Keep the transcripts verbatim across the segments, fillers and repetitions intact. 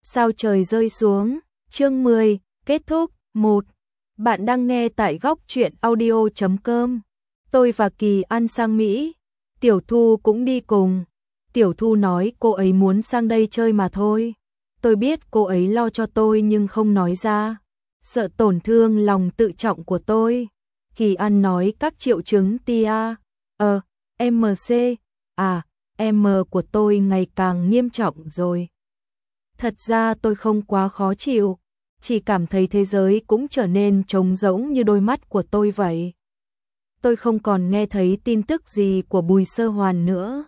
Sao trời rơi xuống, chương mười, kết thúc, một. Bạn đang nghe tại góc truyện audio chấm com. Tôi và Kỳ An sang Mỹ, Tiểu Thu cũng đi cùng. Tiểu Thu nói cô ấy muốn sang đây chơi mà thôi. Tôi biết cô ấy lo cho tôi nhưng không nói ra, sợ tổn thương lòng tự trọng của tôi. Kỳ An nói các triệu chứng tia, ờ, em xê, à, em của tôi ngày càng nghiêm trọng rồi. Thật ra tôi không quá khó chịu, chỉ cảm thấy thế giới cũng trở nên trống rỗng như đôi mắt của tôi vậy. Tôi không còn nghe thấy tin tức gì của Bùi Sơ Hoàn nữa.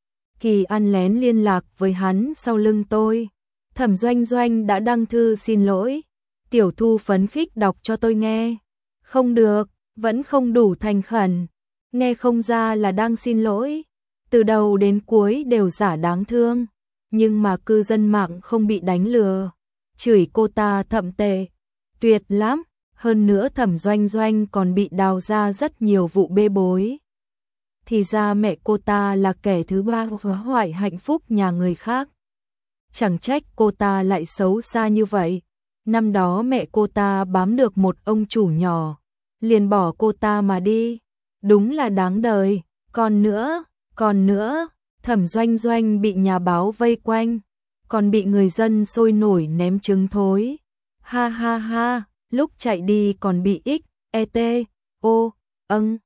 Kỳ An lén liên lạc với hắn sau lưng tôi. Thẩm Doanh Doanh đã đăng thư xin lỗi. Tiểu Thu phấn khích đọc cho tôi nghe. Không được, vẫn không đủ thành khẩn. Nghe không ra là đang xin lỗi. Từ đầu đến cuối đều giả đáng thương. Nhưng mà cư dân mạng không bị đánh lừa. Chửi cô ta thậm tệ. Tuyệt lắm. Hơn nữa Thẩm Doanh Doanh còn bị đào ra rất nhiều vụ bê bối. Thì ra mẹ cô ta là kẻ thứ ba phá hoại hạnh phúc nhà người khác. Chẳng trách cô ta lại xấu xa như vậy. Năm đó mẹ cô ta bám được một ông chủ nhỏ, liền bỏ cô ta mà đi. Đúng là đáng đời. Còn nữa, còn nữa, Thẩm Doanh Doanh bị nhà báo vây quanh, còn bị người dân sôi nổi ném trứng thối. Ha ha ha, lúc chạy đi còn bị X, E T, O, âng.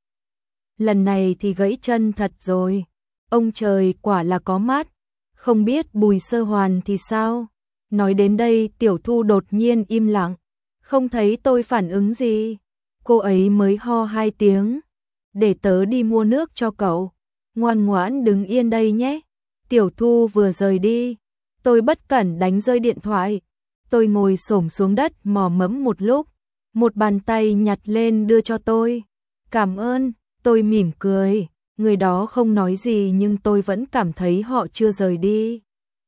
Lần này thì gãy chân thật rồi. Ông trời quả là có mắt. Không biết Bùi Sơ Hoàn thì sao? Nói đến đây Tiểu Thu đột nhiên im lặng. Không thấy tôi phản ứng gì. Cô ấy mới ho hai tiếng. Để tớ đi mua nước cho cậu. Ngoan ngoãn đứng yên đây nhé. Tiểu Thu vừa rời đi. Tôi bất cẩn đánh rơi điện thoại. Tôi ngồi xổm xuống đất mò mẫm một lúc. Một bàn tay nhặt lên đưa cho tôi. Cảm ơn. Tôi mỉm cười. Người đó không nói gì nhưng tôi vẫn cảm thấy họ chưa rời đi.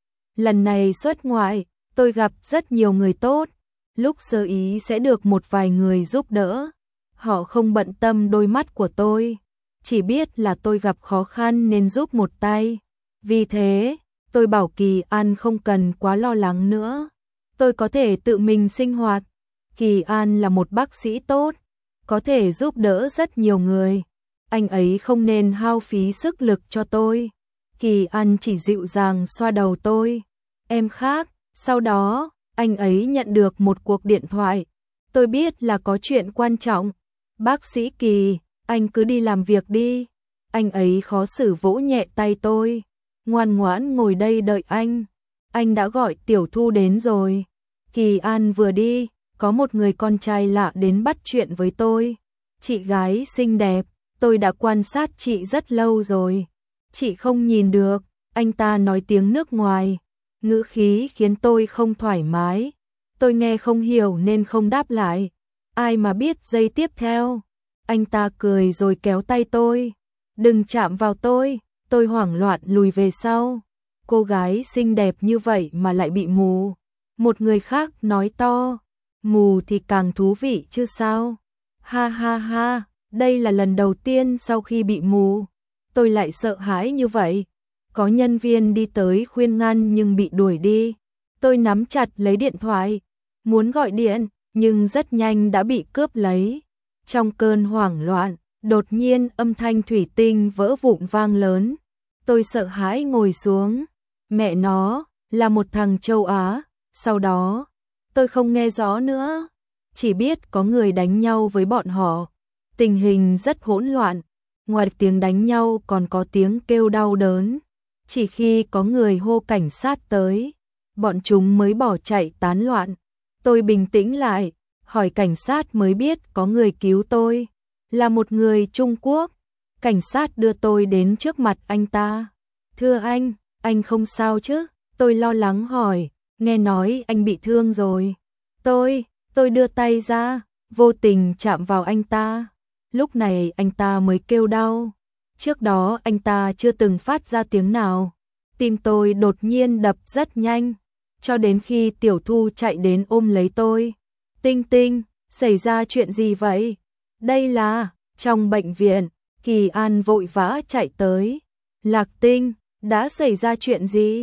Lần này xuất ngoại, tôi gặp rất nhiều người tốt. Lúc sơ ý sẽ được một vài người giúp đỡ. Họ không bận tâm đôi mắt của tôi. Chỉ biết là tôi gặp khó khăn nên giúp một tay. Vì thế, tôi bảo Kỳ An không cần quá lo lắng nữa. Tôi có thể tự mình sinh hoạt. Kỳ An là một bác sĩ tốt, có thể giúp đỡ rất nhiều người. Anh ấy không nên hao phí sức lực cho tôi. Kỳ An chỉ dịu dàng xoa đầu tôi. Em khác. Sau đó, anh ấy nhận được một cuộc điện thoại. Tôi biết là có chuyện quan trọng. Bác sĩ Kỳ, anh cứ đi làm việc đi. Anh ấy khó xử vỗ nhẹ tay tôi. Ngoan ngoãn ngồi đây đợi anh. Anh đã gọi Tiểu Thu đến rồi. Kỳ An vừa đi, có một người con trai lạ đến bắt chuyện với tôi. Chị gái xinh đẹp. Tôi đã quan sát chị rất lâu rồi. Chị không nhìn được. Anh ta nói tiếng nước ngoài. Ngữ khí khiến tôi không thoải mái. Tôi nghe không hiểu nên không đáp lại. Ai mà biết giây tiếp theo. Anh ta cười rồi kéo tay tôi. Đừng chạm vào tôi. Tôi hoảng loạn lùi về sau. Cô gái xinh đẹp như vậy mà lại bị mù. Một người khác nói to. Mù thì càng thú vị chứ sao. Ha ha ha. Đây là lần đầu tiên sau khi bị mù. Tôi lại sợ hãi như vậy. Có nhân viên đi tới khuyên ngăn nhưng bị đuổi đi. Tôi nắm chặt lấy điện thoại. Muốn gọi điện, nhưng rất nhanh đã bị cướp lấy. Trong cơn hoảng loạn, đột nhiên âm thanh thủy tinh vỡ vụn vang lớn. Tôi sợ hãi ngồi xuống. Mẹ nó, là một thằng châu Á. Sau đó, tôi không nghe rõ nữa. Chỉ biết có người đánh nhau với bọn họ. Tình hình rất hỗn loạn. Ngoài tiếng đánh nhau còn có tiếng kêu đau đớn. Chỉ khi có người hô cảnh sát tới, bọn chúng mới bỏ chạy tán loạn. Tôi bình tĩnh lại, hỏi cảnh sát mới biết có người cứu tôi. Là một người Trung Quốc. Cảnh sát đưa tôi đến trước mặt anh ta. Thưa anh, anh không sao chứ? Tôi lo lắng hỏi, nghe nói anh bị thương rồi. Tôi, tôi đưa tay ra, vô tình chạm vào anh ta. Lúc này anh ta mới kêu đau. Trước đó anh ta chưa từng phát ra tiếng nào. Tim tôi đột nhiên đập rất nhanh. Cho đến khi Tiểu Thu chạy đến ôm lấy tôi. Tinh Tinh, xảy ra chuyện gì vậy? Đây là, trong bệnh viện. Kỳ An vội vã chạy tới. Lạc Tinh, đã xảy ra chuyện gì?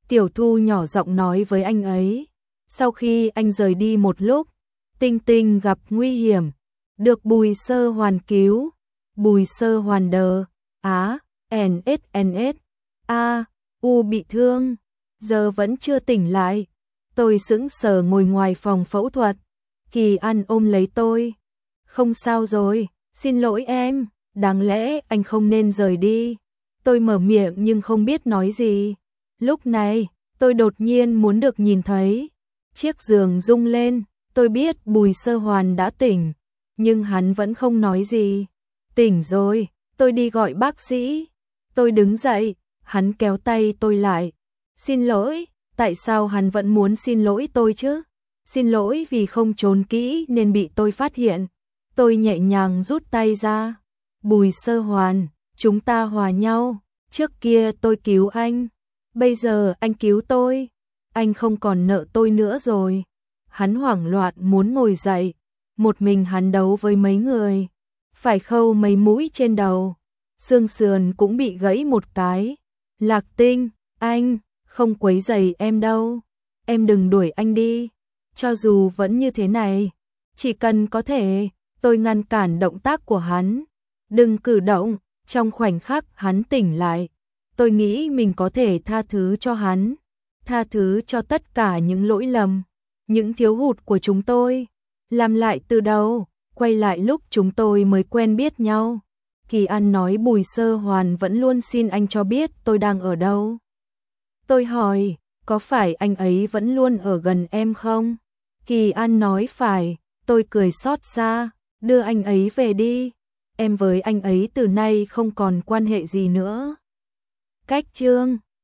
Tiểu Thu nhỏ giọng nói với anh ấy. Sau khi anh rời đi một lúc, Tinh Tinh gặp nguy hiểm, được Bùi Sơ Hoàn cứu. Bùi Sơ Hoàn đờ, á, en ét en ét, a, u bị thương, giờ vẫn chưa tỉnh lại. Tôi sững sờ ngồi ngoài phòng phẫu thuật. Kỳ An ôm lấy tôi. Không sao rồi, xin lỗi em, đáng lẽ anh không nên rời đi. Tôi mở miệng nhưng không biết nói gì. Lúc này, tôi đột nhiên muốn được nhìn thấy. Chiếc giường rung lên, tôi biết Bùi Sơ Hoàn đã tỉnh, nhưng hắn vẫn không nói gì. Tỉnh rồi, tôi đi gọi bác sĩ. Tôi đứng dậy, hắn kéo tay tôi lại. Xin lỗi, tại sao hắn vẫn muốn xin lỗi tôi chứ? Xin lỗi vì không trốn kỹ nên bị tôi phát hiện. Tôi nhẹ nhàng rút tay ra. Bùi Sơ Hoàn, chúng ta hòa nhau. Trước kia tôi cứu anh, bây giờ anh cứu tôi. Anh không còn nợ tôi nữa rồi. Hắn hoảng loạn muốn ngồi dậy. Một mình hắn đấu với mấy người. Phải khâu mấy mũi trên đầu. Xương sườn cũng bị gãy một cái. Lạc Tinh, anh, không quấy rầy em đâu. Em đừng đuổi anh đi. Cho dù vẫn như thế này, chỉ cần có thể, tôi ngăn cản động tác của hắn. Đừng cử động. Trong khoảnh khắc hắn tỉnh lại, tôi nghĩ mình có thể tha thứ cho hắn. Tha thứ cho tất cả những lỗi lầm, những thiếu hụt của chúng tôi. Làm lại từ đầu, quay lại lúc chúng tôi mới quen biết nhau. Kỳ An nói Bùi Sơ Hoàn vẫn luôn xin anh cho biết tôi đang ở đâu. Tôi hỏi, có phải anh ấy vẫn luôn ở gần em không? Kỳ An nói phải. Tôi cười xót xa, đưa anh ấy về đi. Em với anh ấy từ nay không còn quan hệ gì nữa. Cách chương